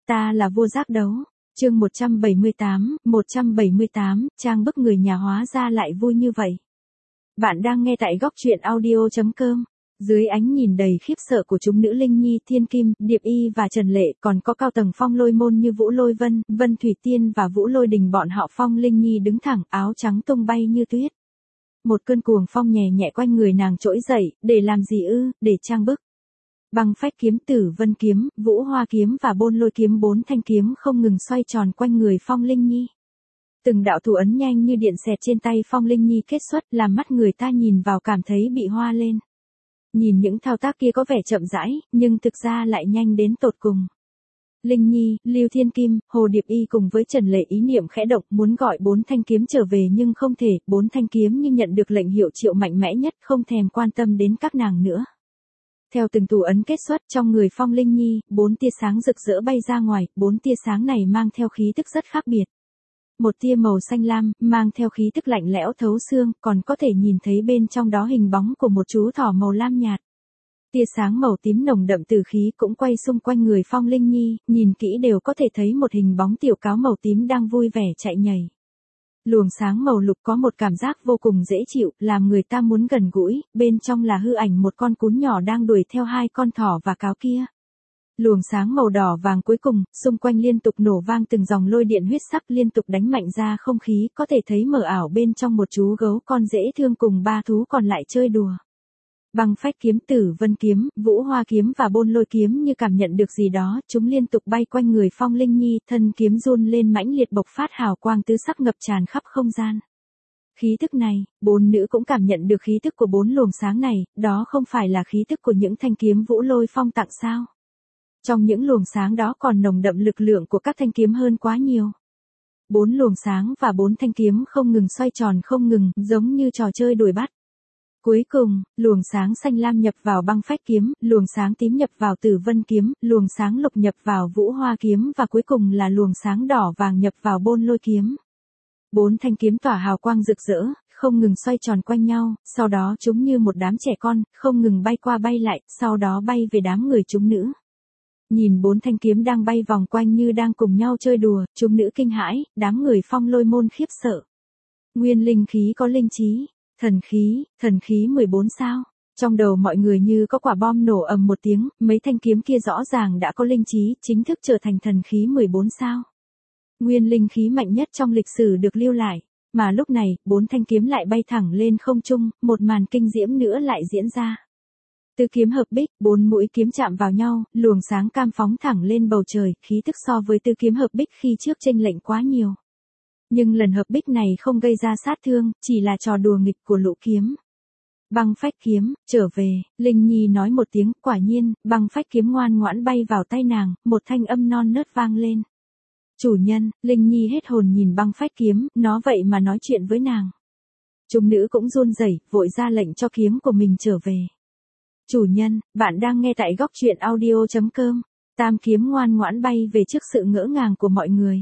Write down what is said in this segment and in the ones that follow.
Ta là vua giác đấu. Chương 178, trang bức người nhà hóa ra lại vui như vậy. Bạn đang nghe tại góc truyện audio.com. Dưới ánh nhìn đầy khiếp sợ của chúng nữ Linh Nhi, Thiên Kim, Điệp Y và Trần Lệ, còn có cao tầng Phong Lôi môn như Vũ Lôi Vân, Vân Thủy Tiên và Vũ Lôi Đình, bọn họ Phong Linh Nhi đứng thẳng, áo trắng tung bay như tuyết. Một cơn cuồng phong nhẹ nhẹ quanh người nàng trỗi dậy, để làm gì ư? Để trang bức. Băng phách kiếm, Tử Vân kiếm, Vũ Hoa kiếm và Bôn Lôi kiếm, 4 thanh kiếm không ngừng xoay tròn quanh người Phong Linh Nhi. Từng đạo thủ ấn nhanh như điện xẹt trên tay Phong Linh Nhi kết xuất, làm mắt người ta nhìn vào cảm thấy bị hoa lên. Nhìn những thao tác kia có vẻ chậm rãi, nhưng thực ra lại nhanh đến tột cùng. Linh Nhi, Lưu Thiên Kim, Hồ Điệp Y cùng với Trần Lệ ý niệm khẽ động muốn gọi 4 thanh kiếm trở về nhưng không thể, 4 thanh kiếm như nhận được lệnh hiệu triệu mạnh mẽ nhất, không thèm quan tâm đến các nàng nữa. Theo từng thủ ấn kết xuất trong người Phong Linh Nhi, 4 tia sáng rực rỡ bay ra ngoài, 4 tia sáng này mang theo khí tức rất khác biệt. Một tia màu xanh lam, mang theo khí tức lạnh lẽo thấu xương, còn có thể nhìn thấy bên trong đó hình bóng của một chú thỏ màu lam nhạt. Tia sáng màu tím nồng đậm từ khí cũng quay xung quanh người Phong Linh Nhi, nhìn kỹ đều có thể thấy một hình bóng tiểu cáo màu tím đang vui vẻ chạy nhảy. Luồng sáng màu lục có một cảm giác vô cùng dễ chịu, làm người ta muốn gần gũi, bên trong là hư ảnh một con cún nhỏ đang đuổi theo 2 con thỏ và cáo kia. Luồng sáng màu đỏ vàng cuối cùng, xung quanh liên tục nổ vang từng dòng lôi điện huyết sắc liên tục đánh mạnh ra không khí, có thể thấy mờ ảo bên trong một chú gấu con dễ thương cùng 3 thú còn lại chơi đùa. Băng phách kiếm, Tử Vân kiếm, Vũ Hoa kiếm và Bôn Lôi kiếm như cảm nhận được gì đó, chúng liên tục bay quanh người Phong Linh Nhi, thân kiếm run lên mãnh liệt bộc phát hào quang tứ sắc ngập tràn khắp không gian. Khí tức này, 4 nữ cũng cảm nhận được khí tức của 4 luồng sáng này, đó không phải là khí tức của những thanh kiếm Vũ Lôi Phong tặng sao? Trong những luồng sáng đó còn nồng đậm lực lượng của các thanh kiếm hơn quá nhiều. 4 luồng sáng và 4 thanh kiếm không ngừng xoay tròn không ngừng, giống như trò chơi đuổi bắt. Cuối cùng, luồng sáng xanh lam nhập vào băng phách kiếm, luồng sáng tím nhập vào Tử Vân kiếm, luồng sáng lục nhập vào Vũ Hoa kiếm và cuối cùng là luồng sáng đỏ vàng nhập vào Bôn Lôi kiếm. 4 thanh kiếm tỏa hào quang rực rỡ, không ngừng xoay tròn quanh nhau, sau đó chúng như một đám trẻ con, không ngừng bay qua bay lại, sau đó bay về đám người chúng nữ. Nhìn 4 thanh kiếm đang bay vòng quanh như đang cùng nhau chơi đùa, chúng nữ kinh hãi, đám người Phong Lôi môn khiếp sợ. Nguyên linh khí có linh trí. Thần khí 14 sao? Trong đầu mọi người như có quả bom nổ ầm một tiếng, mấy thanh kiếm kia rõ ràng đã có linh trí, chính thức trở thành thần khí 14 sao. Nguyên linh khí mạnh nhất trong lịch sử được lưu lại, mà lúc này, 4 thanh kiếm lại bay thẳng lên không trung, một màn kinh diễm nữa lại diễn ra. Tứ kiếm hợp bích, 4 mũi kiếm chạm vào nhau, luồng sáng cam phóng thẳng lên bầu trời, khí tức so với tứ kiếm hợp bích khi trước chênh lệch quá nhiều. Nhưng lần hợp bích này không gây ra sát thương, chỉ là trò đùa nghịch của lũ kiếm. Băng phách kiếm, trở về, Linh Nhi nói một tiếng, quả nhiên, băng phách kiếm ngoan ngoãn bay vào tay nàng, một thanh âm non nớt vang lên. Chủ nhân, Linh Nhi hết hồn nhìn băng phách kiếm, nó vậy mà nói chuyện với nàng. Chúng nữ cũng run rẩy, vội ra lệnh cho kiếm của mình trở về. Chủ nhân, bạn đang nghe tại góc truyện audio.com, tam kiếm ngoan ngoãn bay về trước sự ngỡ ngàng của mọi người.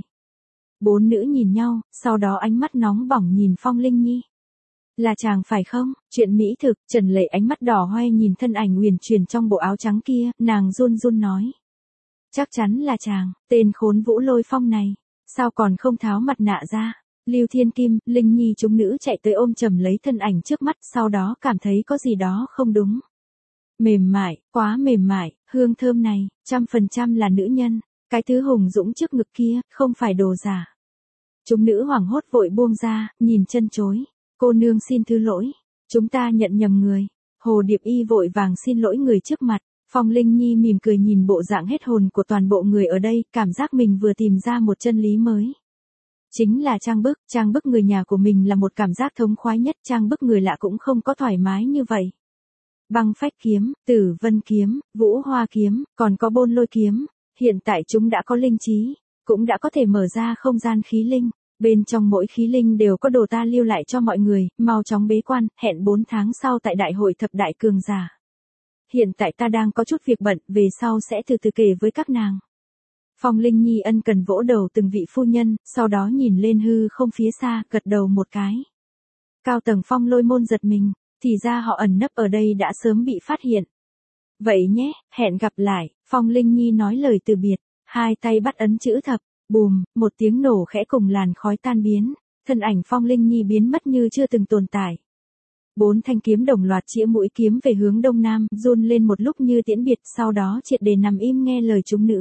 4 nữ nhìn nhau, sau đó ánh mắt nóng bỏng nhìn Phong Linh Nhi. Là chàng phải không? Chuyện mỹ thực, Trần Lệ ánh mắt đỏ hoe nhìn thân ảnh huyền chuyển trong bộ áo trắng kia, nàng run run nói. Chắc chắn là chàng, tên khốn Vũ Lôi Phong này, sao còn không tháo mặt nạ ra? Lưu Thiên Kim, Linh Nhi chúng nữ chạy tới ôm chầm lấy thân ảnh trước mắt, sau đó cảm thấy có gì đó không đúng. Mềm mại, quá mềm mại, hương thơm này, 100% là nữ nhân. Cái thứ hùng dũng trước ngực kia, không phải đồ giả. Chúng nữ hoảng hốt vội buông ra, nhìn chân chối. Cô nương xin thứ lỗi. Chúng ta nhận nhầm người. Hồ Điệp Y vội vàng xin lỗi người trước mặt. Phong Linh Nhi mỉm cười nhìn bộ dạng hết hồn của toàn bộ người ở đây, cảm giác mình vừa tìm ra một chân lý mới. Chính là trang bức người nhà của mình là một cảm giác thống khoái nhất, trang bức người lạ cũng không có thoải mái như vậy. Băng phách kiếm, Tử Vân kiếm, Vũ Hoa kiếm, còn có Bôn Lôi kiếm. Hiện tại chúng đã có linh trí, cũng đã có thể mở ra không gian khí linh, bên trong mỗi khí linh đều có đồ ta lưu lại cho mọi người, mau chóng bế quan, hẹn 4 tháng sau tại đại hội thập đại cường giả. Hiện tại ta đang có chút việc bận, về sau sẽ từ từ kể với các nàng. Phong Linh Nhi ân cần vỗ đầu từng vị phu nhân, sau đó nhìn lên hư không phía xa, gật đầu một cái. Cao tầng Phong Lôi môn giật mình, thì ra họ ẩn nấp ở đây đã sớm bị phát hiện. Vậy nhé, hẹn gặp lại, Phong Linh Nhi nói lời từ biệt. hai tay bắt ấn chữ thập, bùm, một tiếng nổ khẽ cùng làn khói tan biến, thân ảnh Phong Linh Nhi biến mất như chưa từng tồn tại. 4 thanh kiếm đồng loạt chĩa mũi kiếm về hướng đông nam, run lên một lúc như tiễn biệt, sau đó triệt để nằm im nghe lời chúng nữ.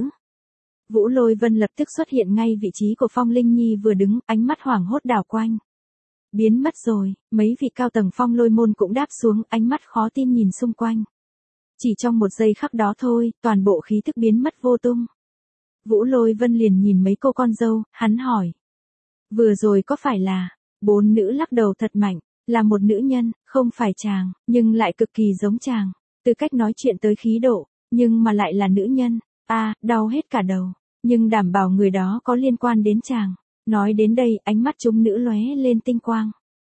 Vũ Lôi Vân lập tức xuất hiện ngay vị trí của Phong Linh Nhi vừa đứng, ánh mắt hoảng hốt đảo quanh. Biến mất rồi, mấy vị cao tầng Phong Lôi môn cũng đáp xuống, ánh mắt khó tin nhìn xung quanh. Chỉ trong một giây khắc đó thôi, toàn bộ khí thức biến mất vô tung. Vũ Lôi Vân liền nhìn mấy cô con dâu, hắn hỏi. Vừa rồi có phải là, 4 nữ lắc đầu thật mạnh, là một nữ nhân, không phải chàng, nhưng lại cực kỳ giống chàng, từ cách nói chuyện tới khí độ, nhưng mà lại là nữ nhân, đau hết cả đầu, nhưng đảm bảo người đó có liên quan đến chàng. Nói đến đây, ánh mắt chúng nữ lóe lên tinh quang.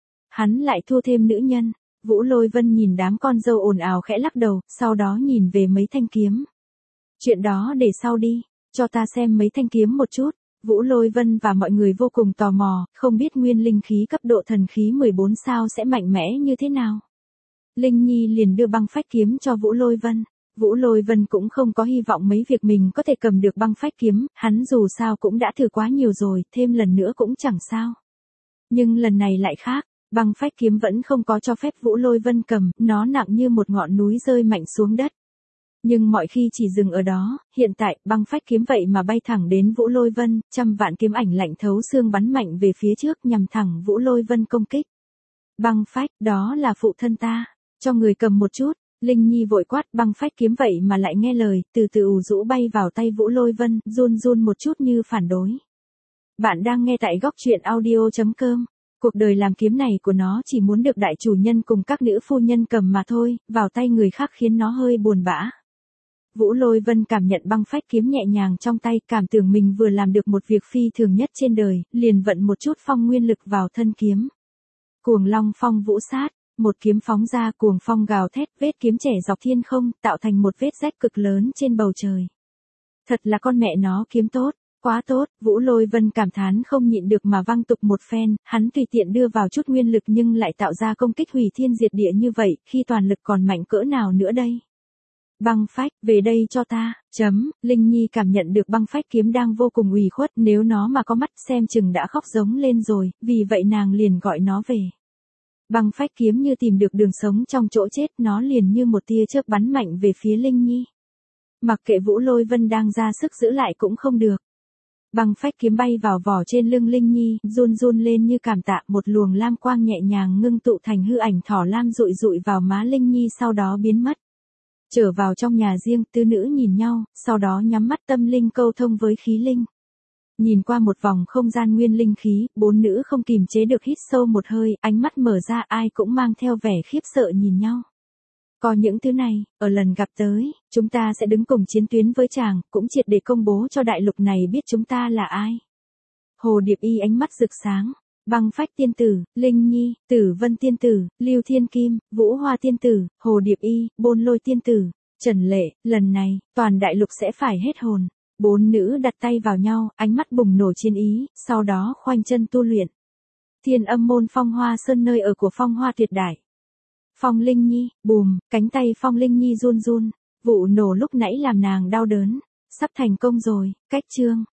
Hắn lại thua thêm nữ nhân. Vũ Lôi Vân nhìn đám con dâu ồn ào khẽ lắc đầu, sau đó nhìn về mấy thanh kiếm. Chuyện đó để sau đi, cho ta xem mấy thanh kiếm một chút. Vũ Lôi Vân và mọi người vô cùng tò mò, không biết nguyên linh khí cấp độ thần khí 14 sao sẽ mạnh mẽ như thế nào. Linh Nhi liền đưa băng phách kiếm cho Vũ Lôi Vân. Vũ Lôi Vân cũng không có hy vọng mấy việc mình có thể cầm được băng phách kiếm, hắn dù sao cũng đã thử quá nhiều rồi, thêm lần nữa cũng chẳng sao. Nhưng lần này lại khác, băng phách kiếm vẫn không có cho phép Vũ Lôi Vân cầm, nó nặng như một ngọn núi rơi mạnh xuống đất. Nhưng mọi khi chỉ dừng ở đó, hiện tại băng phách kiếm vậy mà bay thẳng đến Vũ Lôi Vân, trăm vạn kiếm ảnh lạnh thấu xương bắn mạnh về phía trước nhằm thẳng Vũ Lôi Vân công kích. Băng phách, đó là phụ thân ta, cho người cầm một chút. Linh Nhi vội quát, băng phách kiếm vậy mà lại nghe lời, từ từ ù rũ bay vào tay Vũ Lôi Vân, run run một chút như phản đối. Bạn đang nghe tại góc truyện audio.com. Cuộc đời làm kiếm này của nó chỉ muốn được đại chủ nhân cùng các nữ phu nhân cầm mà thôi, vào tay người khác khiến nó hơi buồn bã. Vũ Lôi Vân cảm nhận băng phách kiếm nhẹ nhàng trong tay, cảm tưởng mình vừa làm được một việc phi thường nhất trên đời, liền vận một chút phong nguyên lực vào thân kiếm. Cuồng long phong vũ sát. Một kiếm phóng ra, cuồng phong gào thét, vết kiếm chẻ dọc thiên không, tạo thành một vết rách cực lớn trên bầu trời. Thật là con mẹ nó kiếm tốt, quá tốt, Vũ Lôi Vân cảm thán không nhịn được mà văng tục một phen, hắn tùy tiện đưa vào chút nguyên lực nhưng lại tạo ra công kích hủy thiên diệt địa như vậy, khi toàn lực còn mạnh cỡ nào nữa đây. Băng phách, về đây cho ta, Linh Nhi cảm nhận được băng phách kiếm đang vô cùng ủy khuất, nếu nó mà có mắt xem chừng đã khóc giống lên rồi, vì vậy nàng liền gọi nó về. Băng phách kiếm như tìm được đường sống trong chỗ chết, nó liền như một tia chớp bắn mạnh về phía Linh Nhi. Mặc kệ Vũ Lôi Vân đang ra sức giữ lại cũng không được. Băng phách kiếm bay vào vỏ trên lưng Linh Nhi, run run lên như cảm tạ, một luồng lam quang nhẹ nhàng ngưng tụ thành hư ảnh thỏ lam dụi dụi vào má Linh Nhi sau đó biến mất. Trở vào trong nhà riêng, tứ nữ nhìn nhau, sau đó nhắm mắt tâm linh câu thông với khí linh. Nhìn qua một vòng không gian nguyên linh khí, 4 nữ không kìm chế được hít sâu một hơi, ánh mắt mở ra ai cũng mang theo vẻ khiếp sợ nhìn nhau. Có những thứ này, ở lần gặp tới, chúng ta sẽ đứng cùng chiến tuyến với chàng, cũng triệt để công bố cho đại lục này biết chúng ta là ai. Hồ Điệp Y ánh mắt rực sáng, băng phách tiên tử, Linh Nhi, Tử Vân tiên tử, Lưu Thiên Kim, Vũ Hoa tiên tử, Hồ Điệp Y, Bôn Lôi tiên tử, Trần Lệ, lần này, toàn đại lục sẽ phải hết hồn. 4 nữ đặt tay vào nhau, ánh mắt bùng nổ chiến ý, sau đó khoanh chân tu luyện. Thiên Âm môn Phong Hoa Sơn nơi ở của Phong Hoa tuyệt đại. Phong Linh Nhi, bùm, cánh tay Phong Linh Nhi run run, vụ nổ lúc nãy làm nàng đau đớn. Sắp thành công rồi, cách chương.